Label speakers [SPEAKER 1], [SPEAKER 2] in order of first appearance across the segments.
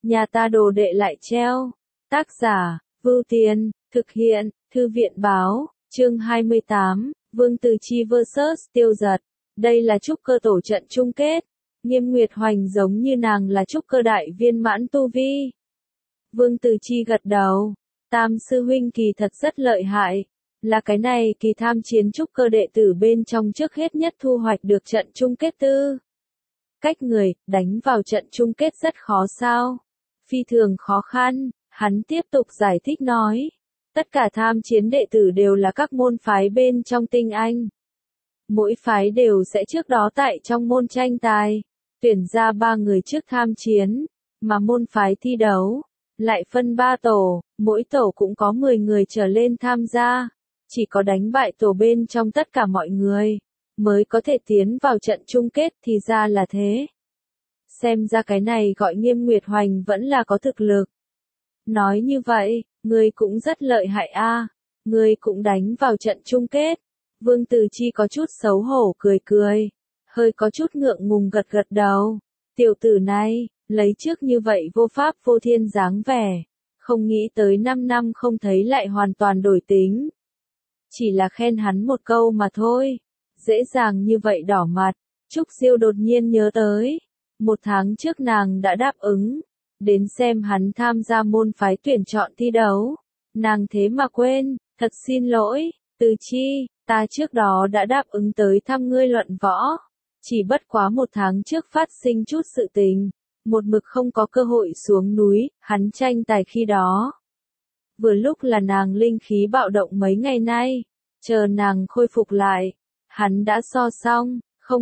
[SPEAKER 1] nhà ta đồ đệ lại treo. Tác giả, Vưu Tiên, thực hiện, Thư viện báo, chương 28, Vương Từ Chi vs Tiêu Dật. Đây là trúc cơ tổ trận chung kết. Nghiêm Nguyệt Hoành giống như nàng là trúc cơ đại viên mãn tu vi. Vương Từ Chi gật đầu. Tam sư huynh kỳ thật rất lợi hại. Là cái này kỳ tham chiến trúc cơ đệ tử bên trong trước hết nhất thu hoạch được trận chung kết tư. Cách người, đánh vào trận chung kết rất khó sao? Phi thường khó khăn, hắn tiếp tục giải thích nói. Tất cả tham chiến đệ tử đều là các môn phái bên trong tinh anh. Mỗi phái đều sẽ trước đó tại trong môn tranh tài, tuyển ra 3 người trước tham chiến, mà môn phái thi đấu, lại phân 3 tổ, mỗi tổ cũng có 10 người trở lên tham gia. Chỉ có đánh bại tổ bên trong tất cả mọi người, mới có thể tiến vào trận chung kết thì ra là thế. Xem ra cái này gọi Nghiêm Nguyệt Hoành vẫn là có thực lực. Nói như vậy, ngươi cũng rất lợi hại a, ngươi cũng đánh vào trận chung kết. Vương Từ Chi có chút xấu hổ cười cười, hơi có chút ngượng ngùng gật gật đầu. Tiểu tử này, lấy trước như vậy vô pháp vô thiên dáng vẻ, không nghĩ tới 5 năm không thấy lại hoàn toàn đổi tính. Chỉ là khen hắn một câu mà thôi, dễ dàng như vậy đỏ mặt. Trúc Diêu đột nhiên nhớ tới, 1 tháng trước nàng đã đáp ứng, đến xem hắn tham gia môn phái tuyển chọn thi đấu. Nàng thế mà quên, thật xin lỗi, Từ Chi, ta trước đó đã đáp ứng tới thăm ngươi luận võ. Chỉ bất quá 1 tháng trước phát sinh chút sự tình, một mực không có cơ hội xuống núi, hắn tranh tài khi đó. Vừa lúc là nàng linh khí bạo động mấy ngày nay, chờ nàng khôi phục lại, hắn đã so xong,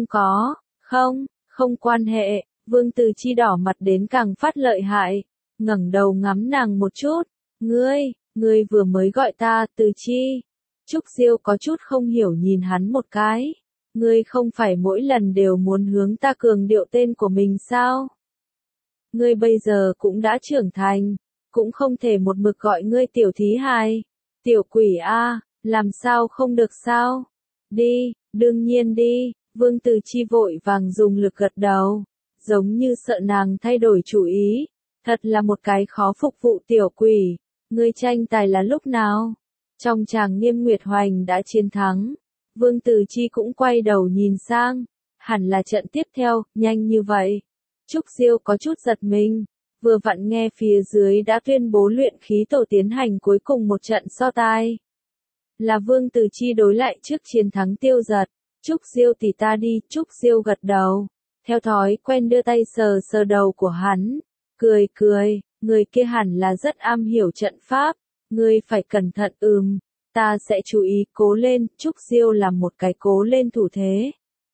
[SPEAKER 1] không quan hệ. Vương Từ Chi đỏ mặt đến càng phát lợi hại, ngẩng đầu ngắm nàng một chút, ngươi vừa mới gọi ta Từ Chi. Trúc Diêu có chút không hiểu nhìn hắn một cái, ngươi không phải mỗi lần đều muốn hướng ta cường điệu tên của mình sao? Ngươi bây giờ cũng đã trưởng thành, cũng không thể một mực gọi ngươi tiểu thí hài, tiểu quỷ a, làm sao không được sao? Đi, đương nhiên đi. Vương Từ Chi vội vàng dùng lực gật đầu, giống như sợ nàng thay đổi chủ ý. Thật là một cái khó phục vụ tiểu quỷ. Ngươi tranh tài là lúc nào? Trong tràng Nghiêm Nguyệt Hoành đã chiến thắng. Vương Từ Chi cũng quay đầu nhìn sang, hẳn là trận tiếp theo, nhanh như vậy. Trúc Diêu có chút giật mình, vừa vặn nghe phía dưới đã tuyên bố luyện khí tổ tiến hành cuối cùng một trận so tài. Là Vương Từ Chi đối lại trước chiến thắng Tiêu Dật. Trúc Diêu tỷ ta đi. Trúc Diêu gật đầu, theo thói quen đưa tay sờ sờ đầu của hắn, cười, người kia hẳn là rất am hiểu trận pháp, ngươi phải cẩn thận. Ta sẽ chú ý, cố lên. Trúc Diêu làm một cái cố lên thủ thế.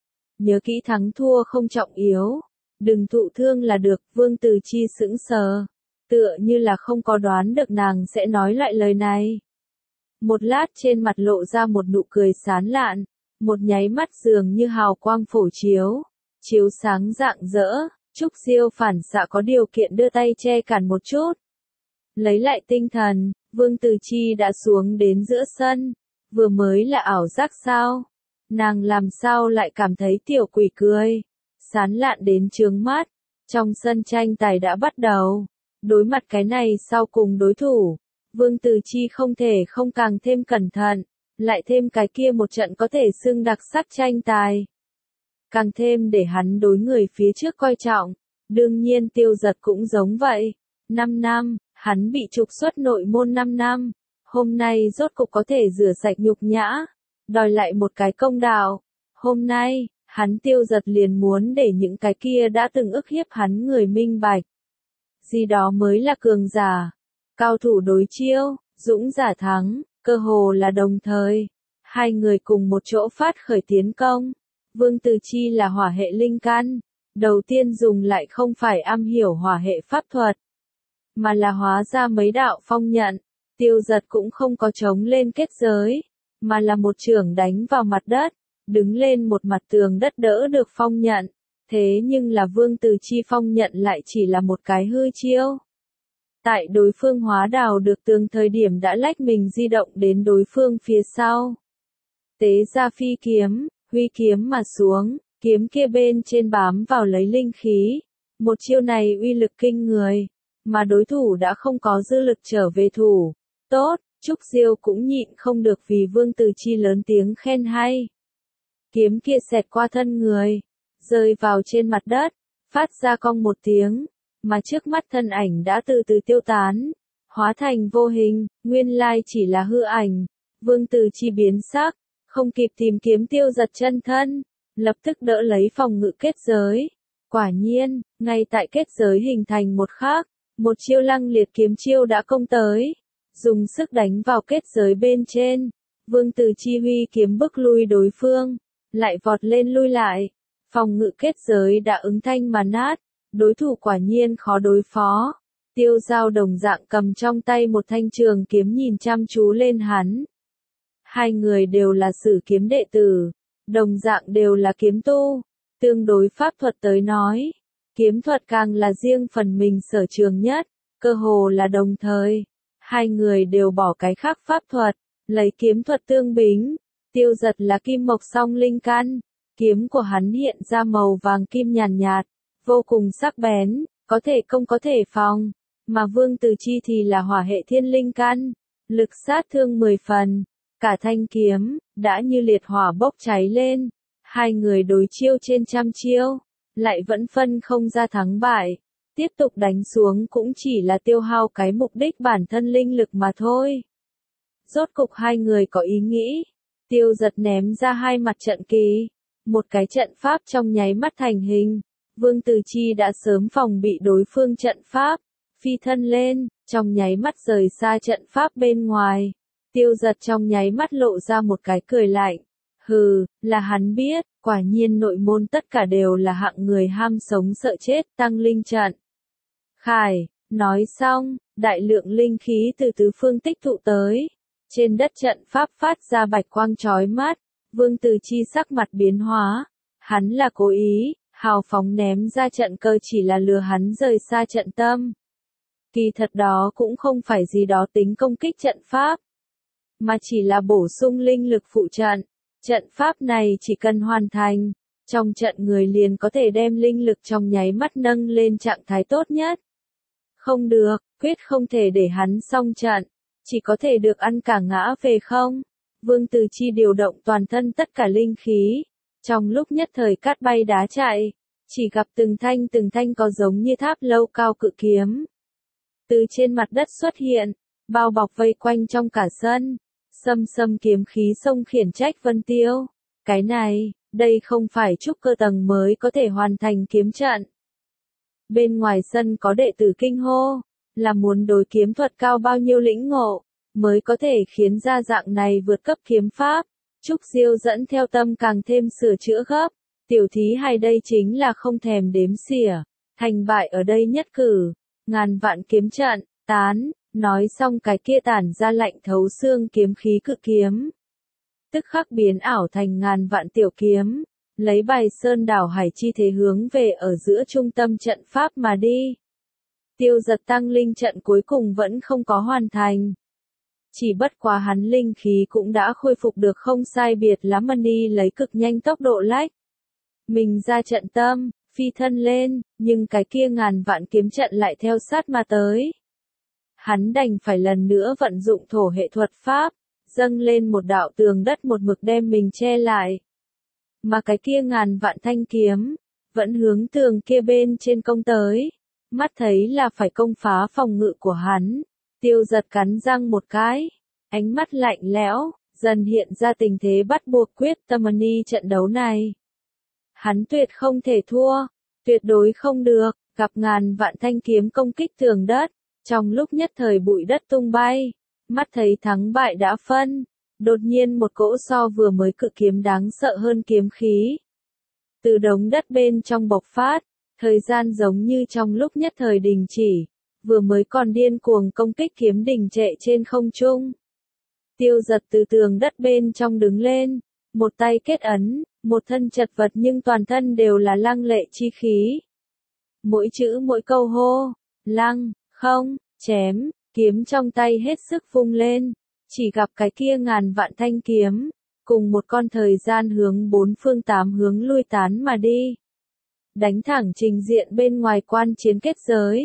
[SPEAKER 1] Nhớ kỹ thắng thua không trọng yếu, đừng thụ thương là được. Vương Từ Chi sững sờ, tựa như là không có đoán được nàng sẽ nói lại lời này. Một lát trên mặt lộ ra một nụ cười sán lạn, một nháy mắt dường như hào quang phổ chiếu sáng rạng rỡ. Trúc Diêu phản xạ có điều kiện đưa tay che cản một chút. Lấy lại tinh thần, Vương Từ Chi đã xuống đến giữa sân. Vừa mới là ảo giác sao? Nàng làm sao lại cảm thấy tiểu quỷ cười sán lạn đến chướng mắt. Trong sân tranh tài đã bắt đầu. Đối mặt cái này sau cùng đối thủ, Vương Từ Chi không thể không càng thêm cẩn thận. Lại thêm cái kia một trận có thể xưng đặc sắc tranh tài, càng thêm để hắn đối người phía trước coi trọng. Đương nhiên Tiêu Dật cũng giống vậy. 5 năm, hắn bị trục xuất nội môn 5 năm. Hôm nay rốt cục có thể rửa sạch nhục nhã, đòi lại một cái công đạo. Hôm nay, hắn Tiêu Dật liền muốn để những cái kia đã từng ức hiếp hắn người minh bạch. Gì đó mới là cường giả. Cao thủ đối chiêu, dũng giả thắng, cơ hồ là đồng thời. Hai người cùng một chỗ phát khởi tiến công. Vương Từ Chi là hỏa hệ linh căn. Đầu tiên dùng lại không phải am hiểu hỏa hệ pháp thuật, mà là hóa ra mấy đạo phong nhận. Tiêu Dật cũng không có chống lên kết giới, mà là một chưởng đánh vào mặt đất, đứng lên một mặt tường đất đỡ được phong nhận. Thế nhưng là Vương Từ Chi phong nhận lại chỉ là một cái hư chiêu. Tại đối phương hóa đào được tường thời điểm đã lách mình di động đến đối phương phía sau. Tế ra phi kiếm, huy kiếm mà xuống, kiếm kia bên trên bám vào lấy linh khí. Một chiêu này uy lực kinh người. mà đối thủ đã không có dư lực trở về thủ. Tốt, Trúc Diêu cũng nhịn không được vì Vương Từ Chi lớn tiếng khen hay. Kiếm kia xẹt qua thân người, rơi vào trên mặt đất, phát ra cong một tiếng, mà trước mắt thân ảnh đã từ từ tiêu tán, hóa thành vô hình, nguyên lai chỉ là hư ảnh. Vương Từ Chi biến sắc, không kịp tìm kiếm Tiêu Giật chân thân, lập tức đỡ lấy phòng ngự kết giới. Quả nhiên, ngay tại kết giới hình thành một khắc, một chiêu lăng liệt kiếm chiêu đã công tới, dùng sức đánh vào kết giới bên trên. Vương Từ Chi huy kiếm bức lui đối phương, lại vọt lên lui lại. Phòng ngự kết giới đã ứng thanh mà nát, đối thủ quả nhiên khó đối phó. Tiêu Giao đồng dạng cầm trong tay một thanh trường kiếm nhìn chăm chú lên hắn. Hai người đều là sử kiếm đệ tử, đồng dạng đều là kiếm tu, tương đối pháp thuật tới nói. Kiếm thuật càng là riêng phần mình sở trường nhất, cơ hồ là đồng thời. Hai người đều bỏ cái khác pháp thuật, lấy kiếm thuật tương bính. Tiêu Giật là kim mộc song linh căn, kiếm của hắn hiện ra màu vàng kim nhàn nhạt, vô cùng sắc bén, có thể công có thể phòng. Mà Vương Từ Chi thì là hỏa hệ thiên linh căn, lực sát thương 10 phần, cả thanh kiếm đã như liệt hỏa bốc cháy lên. Hai người đối chiêu trên trăm chiêu, lại vẫn phân không ra thắng bại. Tiếp tục đánh xuống cũng chỉ là tiêu hao cái mục đích bản thân linh lực mà thôi. Rốt cục hai người có ý nghĩ, Tiêu Giật ném ra hai mặt trận kỳ, một cái trận pháp trong nháy mắt thành hình. Vương Từ Chi đã sớm phòng bị đối phương trận pháp, phi thân lên, trong nháy mắt rời xa trận pháp bên ngoài. Tiêu Giật trong nháy mắt lộ ra một cái cười lạnh. Hừ, là hắn biết, quả nhiên nội môn tất cả đều là hạng người ham sống sợ chết, tăng linh trận. Khải, nói xong, đại lượng linh khí từ tứ phương tích tụ tới. Trên đất trận pháp phát ra bạch quang chói mắt, Vương Từ Chi sắc mặt biến hóa. Hắn là cố ý, hào phóng ném ra trận cơ chỉ là lừa hắn rời xa trận tâm. Kỳ thật đó cũng không phải gì đó tính công kích trận pháp, mà chỉ là bổ sung linh lực phụ trận. Trận pháp này chỉ cần hoàn thành, trong trận người liền có thể đem linh lực trong nháy mắt nâng lên trạng thái tốt nhất. Không được, quyết không thể để hắn xong trận, chỉ có thể được ăn cả ngã về không. Vương Từ Chi điều động toàn thân tất cả linh khí, trong lúc nhất thời cát bay đá chạy, chỉ gặp từng thanh có giống như tháp lâu cao cự kiếm. Từ trên mặt đất xuất hiện, bao bọc vây quanh trong cả sân, xâm kiếm khí xông khiển trách vân tiêu. Cái này, đây không phải trúc cơ tầng mới có thể hoàn thành kiếm trận. Bên ngoài sân có đệ tử kinh hô, là muốn đối kiếm thuật cao bao nhiêu lĩnh ngộ, mới có thể khiến ra dạng này vượt cấp kiếm pháp. Trúc Diêu dẫn theo tâm càng thêm sửa chữa gấp, tiểu thí hay đây chính là không thèm đếm xỉa, thành bại ở đây nhất cử, ngàn vạn kiếm trận, tán, nói xong cái kia tản ra lạnh thấu xương kiếm khí cự kiếm. Tức khắc biến ảo thành ngàn vạn tiểu kiếm, lấy bài sơn đảo hải chi thế hướng về ở giữa trung tâm trận pháp mà đi. Tiêu Giật tăng linh trận cuối cùng vẫn không có hoàn thành. Chỉ bất quá hắn linh khí cũng đã khôi phục được không sai biệt lắm mà đi lấy cực nhanh tốc độ lách. Mình ra trận tâm, phi thân lên, nhưng cái kia ngàn vạn kiếm trận lại theo sát mà tới. Hắn đành phải lần nữa vận dụng thổ hệ thuật pháp, dâng lên một đạo tường đất một mực đem mình che lại. Mà cái kia ngàn vạn thanh kiếm, vẫn hướng tường kia bên trên công tới. Mắt thấy là phải công phá phòng ngự của hắn. Tiêu Giật cắn răng một cái, ánh mắt lạnh lẽo, dần hiện ra tình thế bắt buộc quyết tâm ni trận đấu này. Hắn tuyệt không thể thua, tuyệt đối không được, gặp ngàn vạn thanh kiếm công kích tường đất, trong lúc nhất thời bụi đất tung bay, mắt thấy thắng bại đã phân, đột nhiên một cỗ so vừa mới cự kiếm đáng sợ hơn kiếm khí. Từ đống đất bên trong bộc phát, thời gian giống như trong lúc nhất thời đình chỉ. Vừa mới còn điên cuồng công kích kiếm đình trệ trên không trung. Tiêu Giật từ tường đất bên trong đứng lên, một tay kết ấn, một thân chật vật nhưng toàn thân đều là lăng lệ chi khí. Mỗi chữ mỗi câu hô, lăng, không, chém, kiếm trong tay hết sức vung lên, chỉ gặp cái kia ngàn vạn thanh kiếm, cùng một con thời gian hướng bốn phương tám hướng lui tán mà đi. Đánh thẳng trình diện bên ngoài quan chiến kết giới.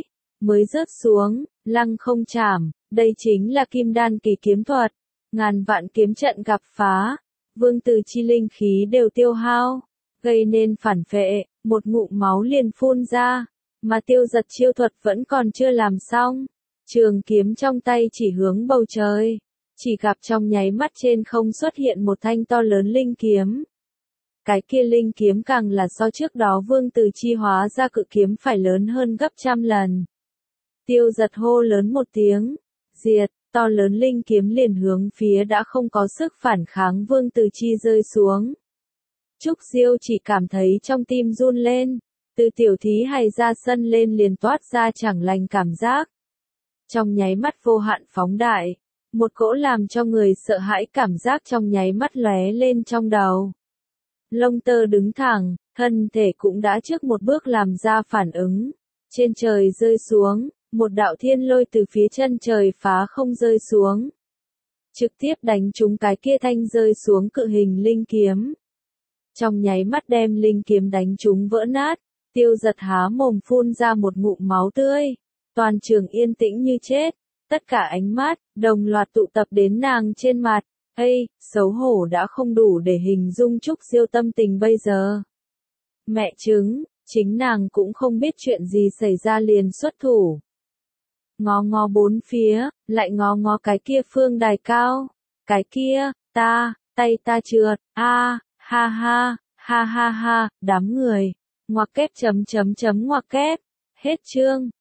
[SPEAKER 1] mới rớt xuống, lăng không chạm, đây chính là kim đan kỳ kiếm thuật, ngàn vạn kiếm trận gặp phá, Vương Từ Chi linh khí đều tiêu hao, gây nên phản vệ, một ngụm máu liền phun ra, mà Tiêu Giật chiêu thuật vẫn còn chưa làm xong, trường kiếm trong tay chỉ hướng bầu trời, chỉ gặp trong nháy mắt trên không xuất hiện một thanh to lớn linh kiếm. Cái kia linh kiếm càng là so trước đó Vương Từ Chi hóa ra cự kiếm phải lớn hơn gấp trăm lần. Tiêu Giật hô lớn một tiếng, diệt, to lớn linh kiếm liền hướng phía đã không có sức phản kháng Vương Từ Chi rơi xuống. Trúc Diêu chỉ cảm thấy trong tim run lên, từ tiểu thí hài ra sân lên liền toát ra chẳng lành cảm giác. Trong nháy mắt vô hạn phóng đại, một cỗ làm cho người sợ hãi cảm giác trong nháy mắt lóe lên trong đầu. Lông tơ đứng thẳng, thân thể cũng đã trước một bước làm ra phản ứng. Trên trời rơi xuống, một đạo thiên lôi từ phía chân trời phá không rơi xuống. Trực tiếp đánh trúng cái kia thanh rơi xuống cự hình linh kiếm. Trong nháy mắt đem linh kiếm đánh trúng vỡ nát, Tiêu Giật há mồm phun ra một ngụm máu tươi. Toàn trường yên tĩnh như chết, tất cả ánh mắt, đồng loạt tụ tập đến nàng trên mặt. Ây, xấu hổ đã không đủ để hình dung Trúc Diêu tâm tình bây giờ. Mẹ chứng, chính nàng cũng không biết chuyện gì xảy ra liền xuất thủ. Ngó ngó bốn phía, lại ngó ngó cái kia phương đài cao. Cái kia, tay ta trượt, ha ha ha, đám người. Ngoặc kép ngoặc kép. Hết chương.